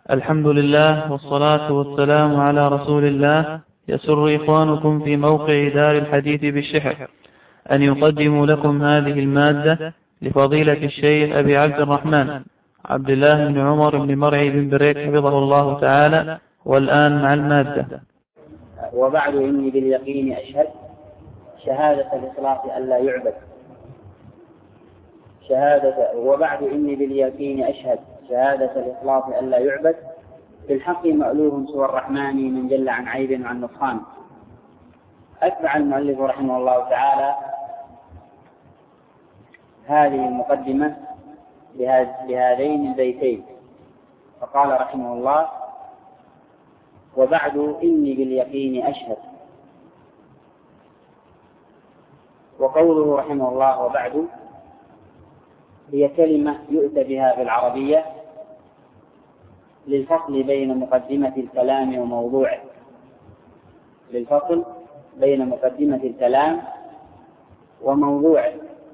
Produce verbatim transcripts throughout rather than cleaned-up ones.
الحمد لله والصلاة والسلام على رسول الله. يسر إخوانكم في موقع دار الحديث بالشحر أن يقدموا لكم هذه المادة لفضيلة الشيخ أبي عبد الرحمن عبد الله بن عمر بن مرعي بن بريك حفظه الله تعالى. والآن مع المادة. وبعد إني باليقين أشهد شهادة الإخلاص ألا يعبد شهادة وبعد إني باليقين أشهد شهادة الإخلاص ألا يعبد بالحق مألوه سوى الرحمن من جل عن عيب وعن نقصان. أتبع المؤلف رحمه الله تعالى هذه المقدمة بهذين البيتين، فقال رحمه الله: وبعد إني باليقين أشهد. وقوله رحمه الله وبعد هي كلمة يؤتى بها بالعربية للفصل بين مقدمة الكلام وموضوعه للفصل بين مقدمة الكلام وموضوعه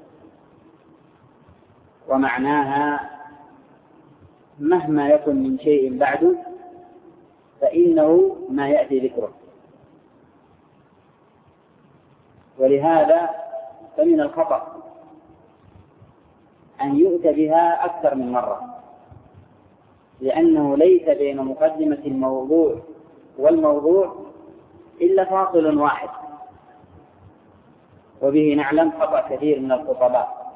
ومعناها مهما يكن من شيء بعد فإنه ما يأتي ذكره. ولهذا فمن الخطأ أن يؤتى بها أكثر من مرة، لأنه ليس بين مقدمة الموضوع والموضوع إلا فاصل واحد، وبه نعلم خطأ كثير من الخطباء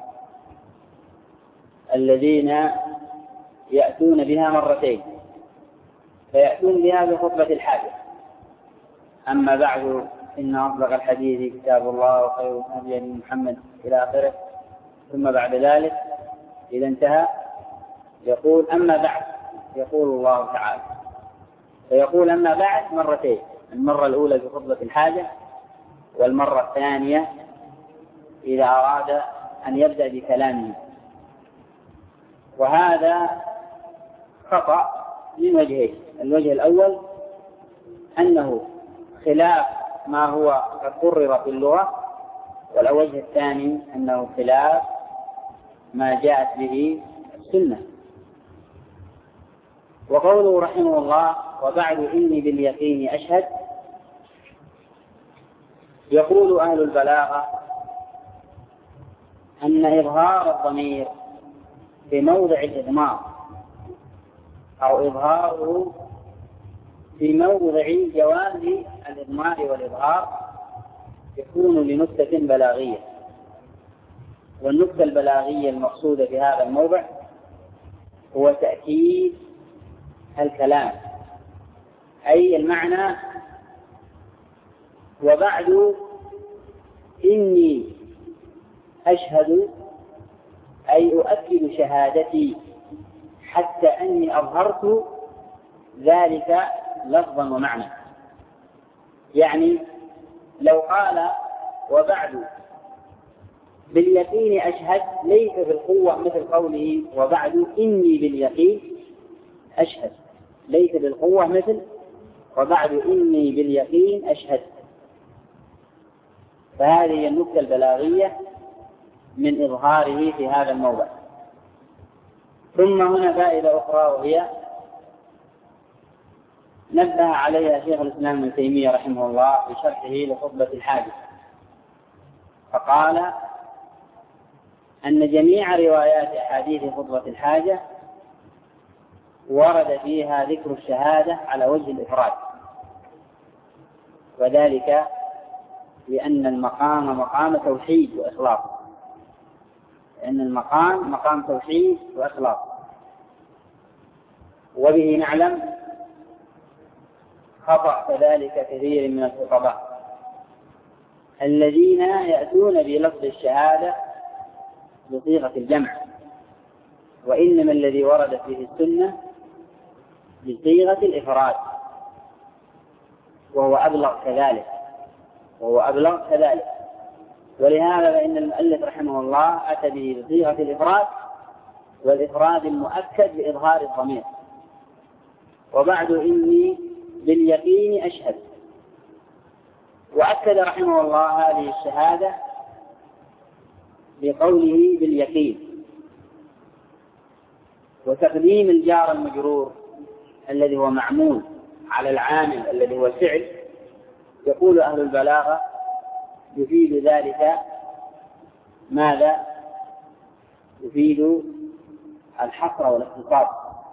الذين يأتون بها مرتين، فيأتون بها بخطبة الحاجة: أما بعد إن أصدق الحديث كتاب الله وخير الهدي هدي محمد إلى آخره، ثم بعد ذلك إذا انتهى يقول أما بعد يقول الله تعالى، فيقول أما بعد مرتين، المرة الأولى بخطبة الحاجة، والمرة الثانية إذا أراد أن يبدأ بكلامه. وهذا خطأ من وجهين: الوجه الأول أنه خلاف ما هو قد قرر في اللغة، والوجه الثاني أنه خلاف ما جاءت به السنة. وقوله رحمه الله وبعد إني باليقين أشهد، يقول أهل البلاغة أن إظهار الضمير في موضع الإضمار أو إظهاره في موضع جواز الإضمار والإظهار يكون لنكتة بلاغية، والنكتة البلاغية المقصودة في هذا الموضع هو تأكيد الكلام، أي المعنى وبعد إني أشهد أي أؤكد شهادتي حتى أني أظهرت ذلك لفظا ومعنى. يعني لو قال وبعد باليقين أشهد ليس بالقوة مثل قوله وبعد إني باليقين أشهد، ليس بالقوة مثل وبعد إني باليقين أشهد. فهذه النكتة البلاغية من إظهاره في هذا الموضع. ثم هنا فائدة أخرى، وهي نبه عليها شيخ الإسلام ابن تيمية رحمه الله في شرحه لخطبة الحاجة، فقال أن جميع روايات أحاديث خطبة الحاجة ورد فيها ذكر الشهادة على وجه الإفراد، وذلك لأن المقام مقام توحيد وإخلاص، لأن المقام مقام توحيد وإخلاص. وبه نعلم خطأ كذلك كثير من الخطباء الذين يأتون بلفظ الشهادة بصيغة الجمع، وإنما الذي ورد فيه السنة بصيغة الإفراد، وهو أبلغ كذلك وهو أبلغ كذلك ولهذا فإن المؤلف رحمه الله أتى به بصيغة الإفراد، والإفراد المؤكد بإظهار الضمير: وبعد إني باليقين أشهد. وأكد رحمه الله هذه الشهادة بقوله باليقين، وتقديم الجار المجرور الذي هو معمول على العامل الذي هو الفعل، يقول أهل البلاغة يفيد ذلك ماذا؟ يفيد الحصر والاختصاص.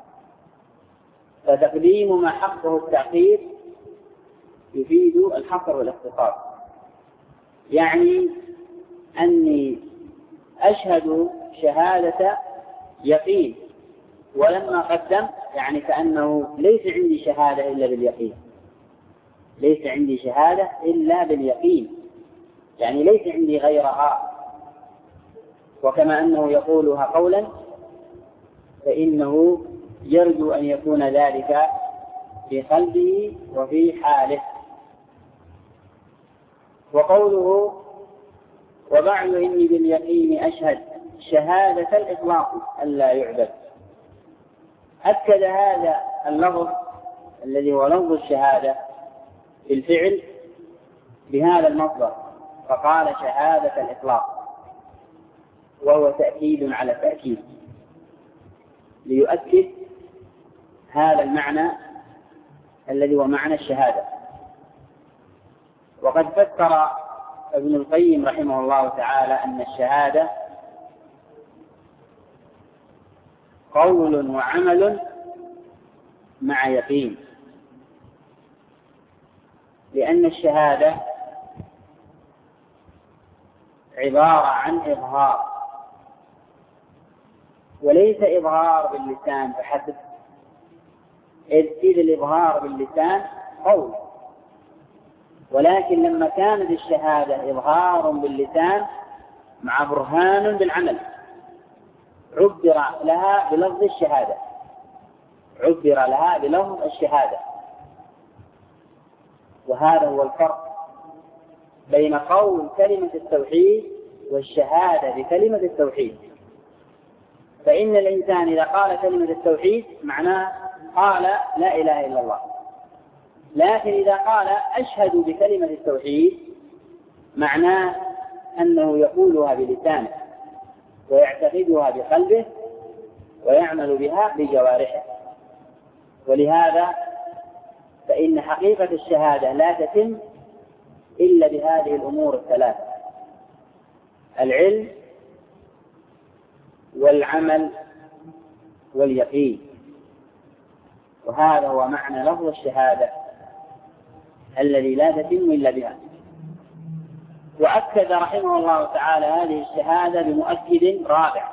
فتقديم ما حقه التأخير يفيد الحصر والاختصاص، يعني أني أشهد شهادة يقين ولما قدم، يعني كأنه ليس عندي شهادة إلا باليقين، ليس عندي شهادة إلا باليقين، يعني ليس عندي غيرها. وكما أنه يقولها قولا فإنه يرجو أن يكون ذلك في قلبه وفي حاله. وقوله وبعد إني باليقين أشهد شهادة الإطلاق ألا يعبد، أكد هذا اللفظ الذي هو لفظ الشهادة في الفعل بهذا المصدر، فقال شهادة الإطلاق، وهو تأكيد على تأكيد ليؤكد هذا المعنى الذي هو معنى الشهادة. وقد فسر ابن القيم رحمه الله تعالى أن الشهادة قول وعمل مع يقين، لأن الشهادة عبارة عن إظهار، وليس إظهار باللسان فحسب، إذ الإظهار باللسان قول، ولكن لما كانت الشهادة إظهار باللسان مع برهان بالعمل عبر لها بلفظ الشهادة، عبر لها بلفظ الشهادة. وهذا هو الفرق بين قول كلمة التوحيد والشهادة بكلمة التوحيد. فإن الإنسان إذا قال كلمة التوحيد معناه قال لا إله إلا الله، لكن إذا قال أشهد بكلمة التوحيد معناه أنه يقولها بلسانه ويعتقدها بقلبه ويعمل بها بجوارحه. ولهذا فإن حقيقة الشهادة لا تتم إلا بهذه الأمور الثلاثة: العلم والعمل واليقين. وهذا هو معنى لفظ الشهادة الذي لا تتم إلا بها. وأكد رحمه الله تعالى هذه الشهادة بمؤكد رابع،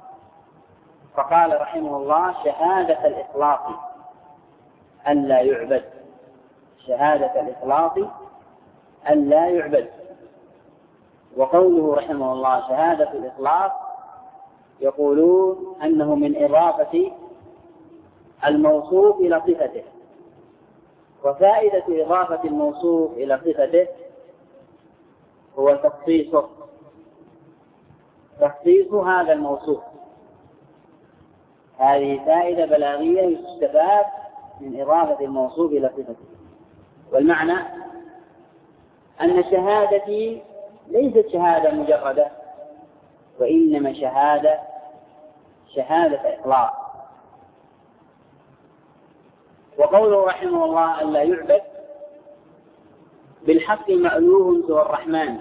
فقال رحمه الله شهادة الإخلاص ألا يعبد، شهادة الإخلاص ألا يعبد. وقوله رحمه الله شهادة الإخلاص يقولون أنه من إضافة الموصوف إلى صفته، وفائدة إضافة الموصوف إلى صفته هو تخصيصه، تخصيص هذا الموصوف. هذه فائدة بلاغية يستفاد من إضافة الموصوف إلى صفته. والمعنى أن شهادتي ليست شهادة مجردة، وإنما شهادة شهادة إخلاص. وقوله رحمه الله ألا يعبد بالحق مألوه سوى الرحمن،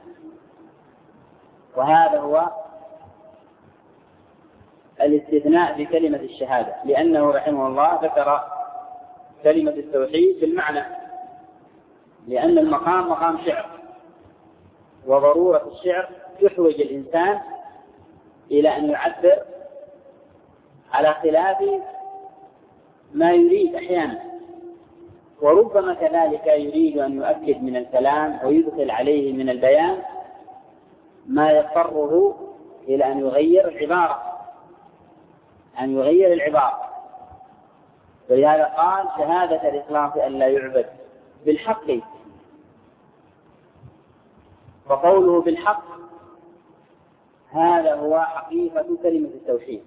وهذا هو الاستثناء بكلمة الشهادة، لأنه رحمه الله ذكر كلمة التوحيد بالمعنى، لأن المقام مقام شعر، وضرورة الشعر يحوج الإنسان إلى أن يعبر على خلاف ما يريد أحيانا، وربما كذلك يريد أن يؤكد من الكلام ويدخل عليه من البيان ما يضطره إلى أن يغير العبارة أن يغير العبارة ولهذا قال شهادة الإخلاص أن لا يعبد بالحق. فقوله بالحق هذا هو حقيقة كلمة التوحيد،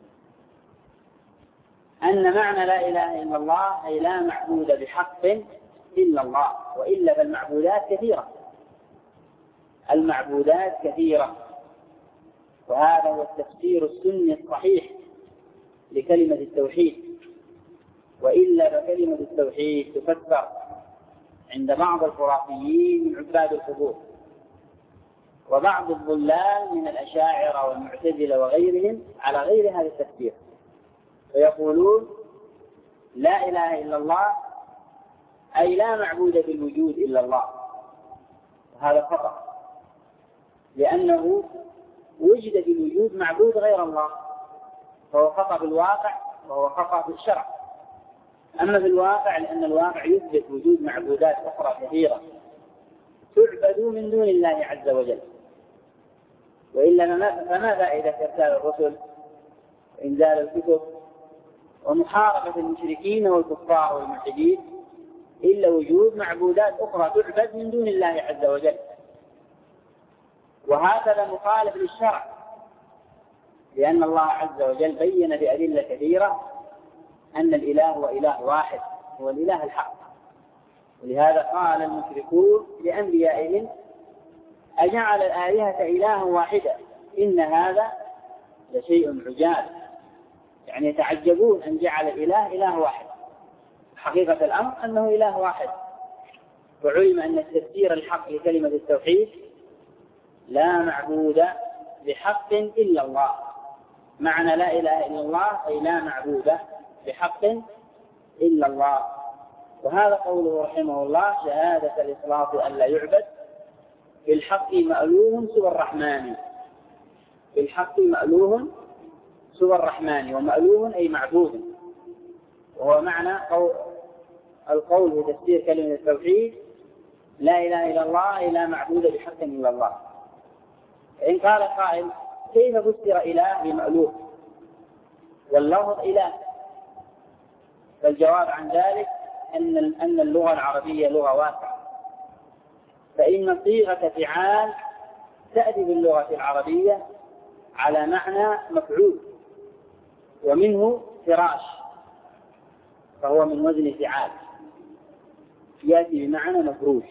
أن معنى لا إله إلا الله أي لا معبود بحق إلا الله، وإلا فالمعبودات كثيرة، المعبودات كثيرة. وهذا هو التفسير السني الصحيح لكلمة التوحيد، وإلا إلا بكلمة التوحيد تفسر عند بعض الخرافيين من عباد القبور وبعض الضلال من الأشاعرة والمعتزلة وغيرهم على غير هذا التفسير، فيقولون لا إله إلا الله أي لا معبود بالوجود إلا الله. وهذا خطأ، لأنه وجد في الوجود معبود غير الله، فهو خطأ بالواقع وهو خطأ في الشرع. أما في الواقع لأن الواقع يثبت وجود معبودات أخرى كثيرة تعبد من دون الله عز وجل، وإلا فما فائدة إرسال الرسل وإنزال الكتب ومحاربة المشركين والكفار والملحدين إلا وجود معبودات أخرى تعبد من دون الله عز وجل. وهكذا مخالف للشرع، لأن الله عز وجل بين بأدلة كثيرة أن الإله هو إله واحد، هو الإله الحق. ولهذا قال المشركون لأنبيائهم أجعل الآلهة إلها واحدا إن هذا لشيء عجاب، يعني يتعجبون أن جعل الإله إله واحد. حقيقة الأمر أنه إله واحد، وعلم أن التفسير الحق لكلمة التوحيد لا معبود بحق إلا الله. معنى لا إله إلا الله أي لا معبود بحق إلا الله. وهذا قوله رحمه الله شهادة الإخلاص أن لا يعبد بالحق مألوه سوى الرحمن. بالحق مألوه سوى الرحمن، ومألوه أي معبود، وهو معنى قول القول في تفسير كلمة التوحيد لا إله إلا الله أي لا معبود بحق إلا الله. إن قال قائل كيف فسر إله بمألوه واللفظ إله؟ فالجواب عن ذلك أن أن اللغة العربية لغة واسعة، فإن صيغة فعال تأتي باللغة العربية على معنى مفعول، ومنه فراش فهو من وزن فعال يأتي بمعنى مفروش،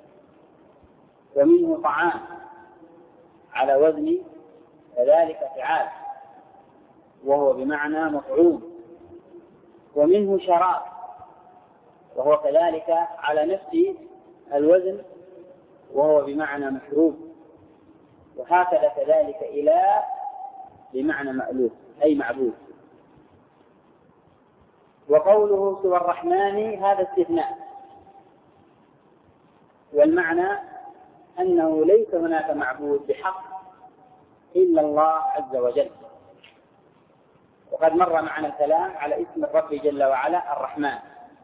ومنه طعام على وزن كذلك فعال وهو بمعنى مطعوم، ومنه شراب وهو كذلك على نفس الوزن وهو بمعنى مشروب، وهكذا كذلك إله بمعنى مألوف أي معبود. وقوله سوى الرحمن هذا استثناء، والمعنى أنه ليس هناك معبود بحق إلا الله عز وجل. وقد مر معنا الكلام على اسم الرب جل وعلا الرحمن.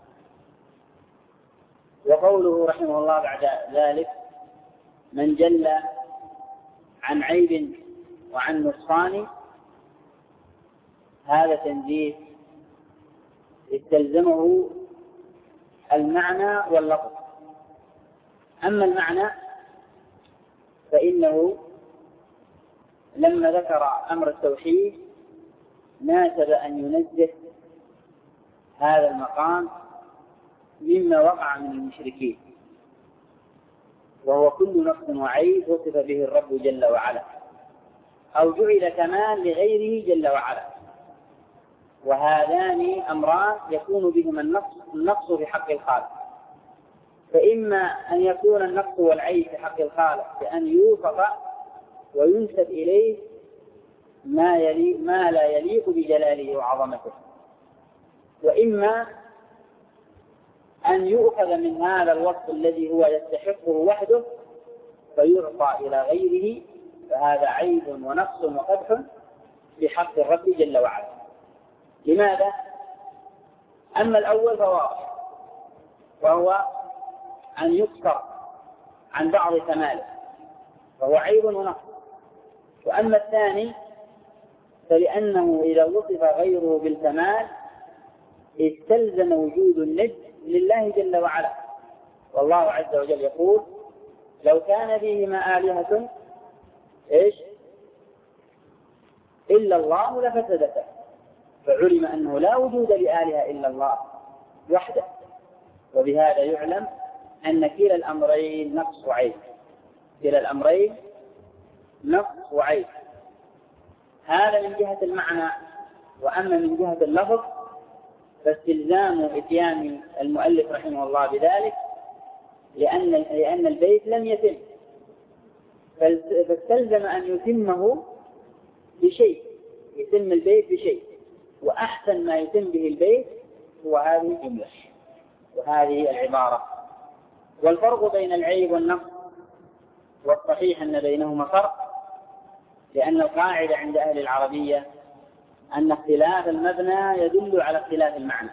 وقوله رحمه الله بعد ذلك من جل عن عيب وعن نقصان هذا تنزيه استلزمه المعنى واللفظ. أما المعنى فإنه لما ذكر أمر التوحيد ناسب أن ينزه هذا المقام مما وقع من المشركين، وهو كل نقص وعيب وصف به الرب جل وعلا أو جعل كمال لغيره جل وعلا، وهذان أمران يكون بهما النقص النقص في حق الخالق. فإما أن يكون النقص والعيب في حق الخالق بأن يوصف وينسب إليه ما, يلي ما لا يليق بجلاله وعظمته، وإما أن يؤخذ من هذا الوصف الذي هو يستحقه وحده فيعطى إلى غيره، فهذا عيب ونقص وقدح في حق الرب جل وعلا. لماذا؟ أما الأول فواضح، وهو أن يقصر عن بعض كماله فهو عيب ونقص. وأما الثاني فلأنه إذا وصف غيره بالكمال استلزم وجود الند لله جل وعلا، والله عز وجل يقول لو كان فيهما آلهة إيش إلا الله لفسدتا، فعلم أنه لا وجود لآلهة إلا الله وحده. وبهذا يعلم أن كلا الأمرين نقص وعيب، كلا الأمرين نقص وعيب. هذا من جهة المعنى. وأما من جهة اللفظ فاستلزام إتيان المؤلف رحمه الله بذلك لأن لأن البيت لم يتم، فاستلزم أن يتمه بشيء، يتم البيت بشيء، وأحسن ما يتم به البيت هو هذه الجملة وهذه العبارة. والفرق بين العيب والنقص والصحيح أن بينهما فرق، لأن القاعدة عند أهل العربية أن اختلاف المبنى يدل على اختلاف المعنى،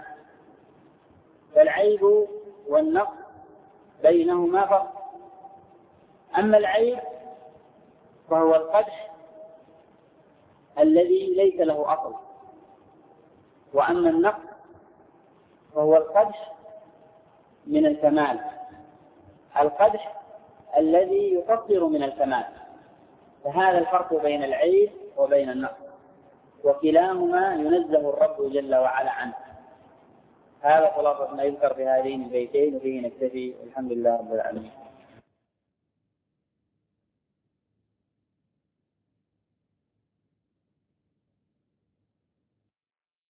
فالعيب والنقص بينهما فرق. أما العيب فهو القدح الذي ليس له أصل، وأما النقص فهو القدح من الكمال، القدح الذي يقصر من الكمال. فهذا الفرق بين العيب وبين النقص، وكلاهما ينزه الرب جل وعلا عنه. هذا خلاصة ما يذكر في هذين البيتين، وفيه نكتفي. الحمد لله رب العالمين.